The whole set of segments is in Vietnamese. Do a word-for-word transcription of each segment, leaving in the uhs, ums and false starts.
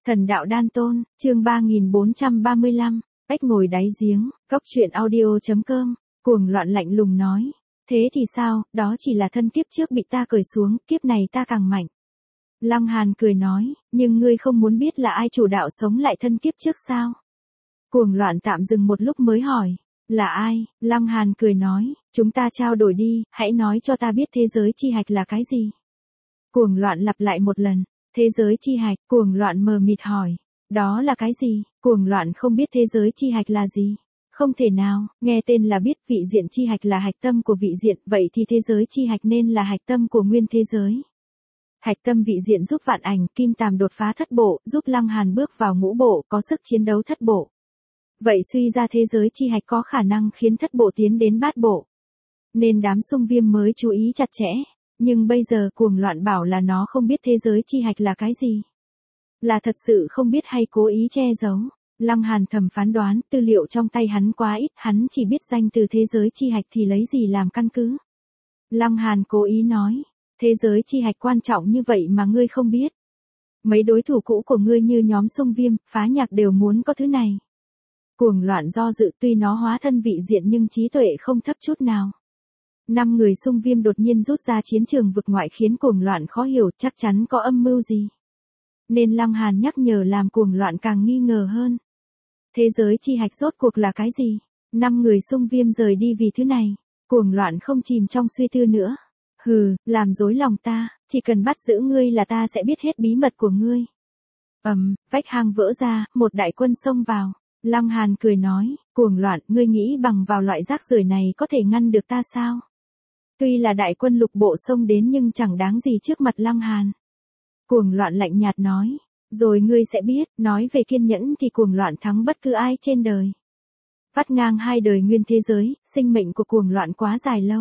Thần đạo đan tôn, chương ba nghìn bốn trăm ba mươi lăm, Ếch ngồi đáy giếng, cóc truyện audio chấm com, cuồng loạn lạnh lùng nói. Thế thì sao, đó chỉ là thân kiếp trước bị ta cởi xuống, kiếp này ta càng mạnh. Lăng Hàn cười nói, nhưng ngươi không muốn biết là ai chủ đạo sống lại thân kiếp trước sao? Cuồng loạn tạm dừng một lúc mới hỏi, là ai? Lăng Hàn cười nói, chúng ta trao đổi đi, hãy nói cho ta biết thế giới chi hạch là cái gì? Cuồng loạn lặp lại một lần. Thế giới chi hạch, cuồng loạn mờ mịt hỏi. Đó là cái gì? Cuồng loạn không biết thế giới chi hạch là gì. Không thể nào, nghe tên là biết vị diện chi hạch là hạch tâm của vị diện, vậy thì thế giới chi hạch nên là hạch tâm của nguyên thế giới. Hạch tâm vị diện giúp vạn ảnh, kim tàm đột phá thất bộ, giúp Lăng Hàn bước vào ngũ bộ, có sức chiến đấu thất bộ. Vậy suy ra thế giới chi hạch có khả năng khiến thất bộ tiến đến bát bộ. Nên đám xung viêm mới chú ý chặt chẽ. Nhưng bây giờ cuồng loạn bảo là nó không biết thế giới chi hạch là cái gì. Là thật sự không biết hay cố ý che giấu. Lăng Hàn thầm phán đoán, tư liệu trong tay hắn quá ít, hắn chỉ biết danh từ thế giới chi hạch thì lấy gì làm căn cứ. Lăng Hàn cố ý nói, thế giới chi hạch quan trọng như vậy mà ngươi không biết. Mấy đối thủ cũ của ngươi như nhóm xung viêm, phá nhạc đều muốn có thứ này. Cuồng loạn do dự, tuy nó hóa thân vị diện nhưng trí tuệ không thấp chút nào. Năm người xung viêm đột nhiên rút ra chiến trường vực ngoại khiến cuồng loạn khó hiểu, chắc chắn có âm mưu gì. Nên Lăng Hàn nhắc nhở làm cuồng loạn càng nghi ngờ hơn. Thế giới chi hạch rốt cuộc là cái gì? Năm người xung viêm rời đi vì thứ này. Cuồng loạn không chìm trong suy tư nữa. Hừ, làm dối lòng ta, chỉ cần bắt giữ ngươi là ta sẽ biết hết bí mật của ngươi. Ầm, vách hang vỡ ra, một đại quân xông vào. Lăng Hàn cười nói, cuồng loạn, ngươi nghĩ bằng vào loại rác rưởi này có thể ngăn được ta sao? Tuy là đại quân lục bộ xông đến nhưng chẳng đáng gì trước mặt Lăng Hàn. Cuồng loạn lạnh nhạt nói, rồi ngươi sẽ biết, nói về kiên nhẫn thì cuồng loạn thắng bất cứ ai trên đời. Vắt ngang hai đời nguyên thế giới, sinh mệnh của cuồng loạn quá dài lâu.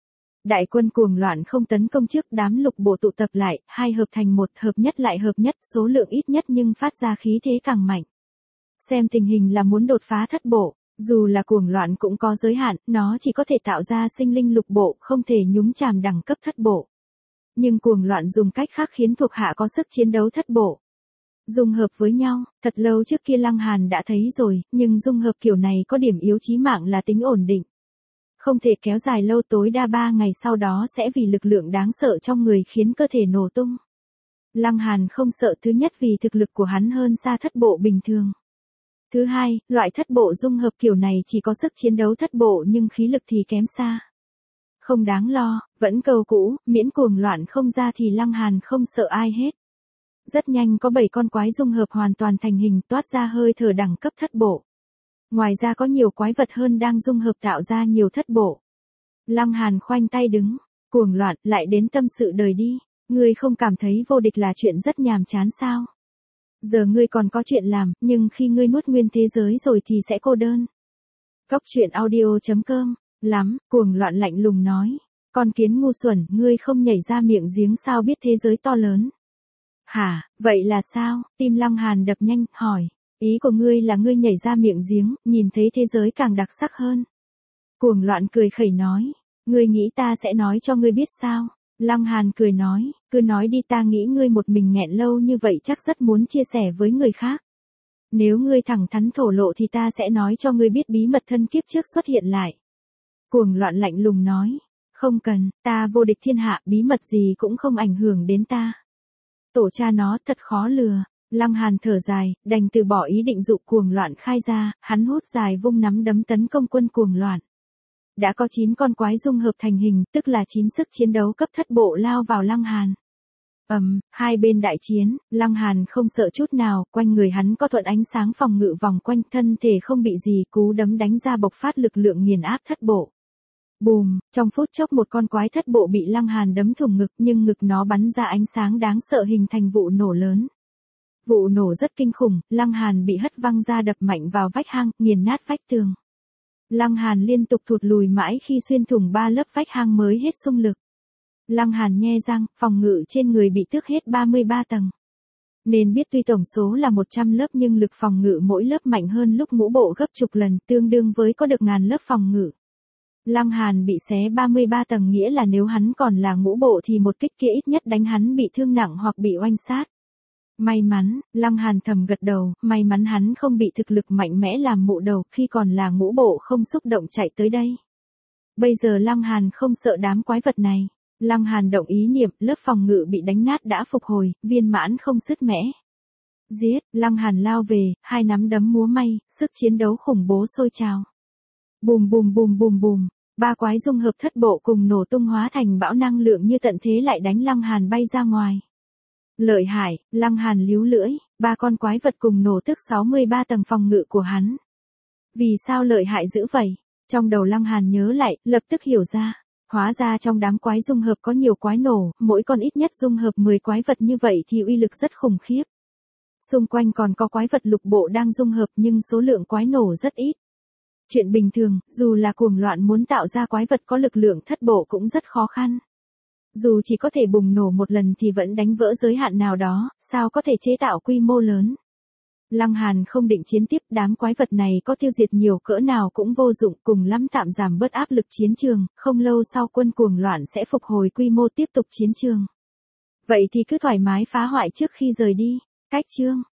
Đại quân cuồng loạn không tấn công trước, đám lục bộ tụ tập lại, hai hợp thành một, hợp nhất lại hợp nhất, số lượng ít nhất nhưng phát ra khí thế càng mạnh. Xem tình hình là muốn đột phá thất bộ. Dù là cuồng loạn cũng có giới hạn, nó chỉ có thể tạo ra sinh linh lục bộ, không thể nhúng chàm đẳng cấp thất bộ. Nhưng cuồng loạn dùng cách khác khiến thuộc hạ có sức chiến đấu thất bộ. Dung hợp với nhau, thật lâu trước kia Lăng Hàn đã thấy rồi, nhưng dung hợp kiểu này có điểm yếu chí mạng là tính ổn định. Không thể kéo dài lâu, tối đa ba ngày sau đó sẽ vì lực lượng đáng sợ trong người khiến cơ thể nổ tung. Lăng Hàn không sợ, thứ nhất vì thực lực của hắn hơn xa thất bộ bình thường. Thứ hai, loại thất bộ dung hợp kiểu này chỉ có sức chiến đấu thất bộ nhưng khí lực thì kém xa. Không đáng lo, vẫn câu cũ, miễn cuồng loạn không ra thì Lăng Hàn không sợ ai hết. Rất nhanh có bảy con quái dung hợp hoàn toàn thành hình, toát ra hơi thở đẳng cấp thất bộ. Ngoài ra có nhiều quái vật hơn đang dung hợp tạo ra nhiều thất bộ. Lăng Hàn khoanh tay đứng, cuồng loạn, lại đến tâm sự đời đi, ngươi không cảm thấy vô địch là chuyện rất nhàm chán sao? Giờ ngươi còn có chuyện làm, nhưng khi ngươi nuốt nguyên thế giới rồi thì sẽ cô đơn. Cóc truyện audio chấm com, lắm, cuồng loạn lạnh lùng nói. Con kiến ngu xuẩn, ngươi không nhảy ra miệng giếng sao biết thế giới to lớn? Hả, vậy là sao? Tim Lăng Hàn đập nhanh, hỏi. Ý của ngươi là ngươi nhảy ra miệng giếng, nhìn thấy thế giới càng đặc sắc hơn. Cuồng loạn cười khẩy nói. Ngươi nghĩ ta sẽ nói cho ngươi biết sao? Lăng Hàn cười nói, cứ nói đi, ta nghĩ ngươi một mình nghẹn lâu như vậy chắc rất muốn chia sẻ với người khác. Nếu ngươi thẳng thắn thổ lộ thì ta sẽ nói cho ngươi biết bí mật thân kiếp trước xuất hiện lại. Cuồng loạn lạnh lùng nói, không cần, ta vô địch thiên hạ, bí mật gì cũng không ảnh hưởng đến ta. Tổ cha nó thật khó lừa. Lăng Hàn thở dài, đành từ bỏ ý định dụ cuồng loạn khai ra, hắn hút dài vung nắm đấm tấn công quân cuồng loạn. Đã có chín con quái dung hợp thành hình, tức là chín sức chiến đấu cấp thất bộ lao vào Lăng Hàn. Ầm, um, hai bên đại chiến, Lăng Hàn không sợ chút nào, quanh người hắn có thuận ánh sáng phòng ngự vòng quanh, thân thể không bị gì, cú đấm đánh ra bộc phát lực lượng nghiền áp thất bộ. Bùm, trong phút chốc một con quái thất bộ bị Lăng Hàn đấm thủng ngực, nhưng ngực nó bắn ra ánh sáng đáng sợ hình thành vụ nổ lớn. Vụ nổ rất kinh khủng, Lăng Hàn bị hất văng ra đập mạnh vào vách hang, nghiền nát vách tường. Lăng Hàn liên tục thụt lùi mãi khi xuyên thủng ba lớp vách hang mới hết xung lực. Lăng Hàn nhe răng, phòng ngự trên người bị tước hết ba mươi ba tầng. Nên biết tuy tổng số là một trăm lớp nhưng lực phòng ngự mỗi lớp mạnh hơn lúc ngũ bộ gấp chục lần, tương đương với có được ngàn lớp phòng ngự. Lăng Hàn bị xé ba mươi ba tầng nghĩa là nếu hắn còn là ngũ bộ thì một kích kia ít nhất đánh hắn bị thương nặng hoặc bị oanh sát. May mắn, Lăng Hàn thầm gật đầu, may mắn hắn không bị thực lực mạnh mẽ làm mụ đầu khi còn là ngũ bộ không xúc động chạy tới đây. Bây giờ Lăng Hàn không sợ đám quái vật này. Lăng Hàn động ý niệm, lớp phòng ngự bị đánh nát đã phục hồi, viên mãn không sứt mẻ. Giết, Lăng Hàn lao về, hai nắm đấm múa may, sức chiến đấu khủng bố sôi trào. Bùm bùm bùm bùm bùm, ba quái dung hợp thất bộ cùng nổ tung hóa thành bão năng lượng như tận thế lại đánh Lăng Hàn bay ra ngoài. Lợi hại, Lăng Hàn líu lưỡi, ba con quái vật cùng nổ tức sáu mươi ba tầng phòng ngự của hắn. Vì sao lợi hại dữ vậy? Trong đầu Lăng Hàn nhớ lại, lập tức hiểu ra. Hóa ra trong đám quái dung hợp có nhiều quái nổ, mỗi con ít nhất dung hợp mười quái vật như vậy thì uy lực rất khủng khiếp. Xung quanh còn có quái vật lục bộ đang dung hợp nhưng số lượng quái nổ rất ít. Chuyện bình thường, dù là cuồng loạn muốn tạo ra quái vật có lực lượng thất bộ cũng rất khó khăn. Dù chỉ có thể bùng nổ một lần thì vẫn đánh vỡ giới hạn nào đó, sao có thể chế tạo quy mô lớn. Lăng Hàn không định chiến tiếp, đám quái vật này có tiêu diệt nhiều cỡ nào cũng vô dụng, cùng lắm tạm giảm bớt áp lực chiến trường, không lâu sau quân cuồng loạn sẽ phục hồi quy mô tiếp tục chiến trường. Vậy thì cứ thoải mái phá hoại trước khi rời đi. Cách chương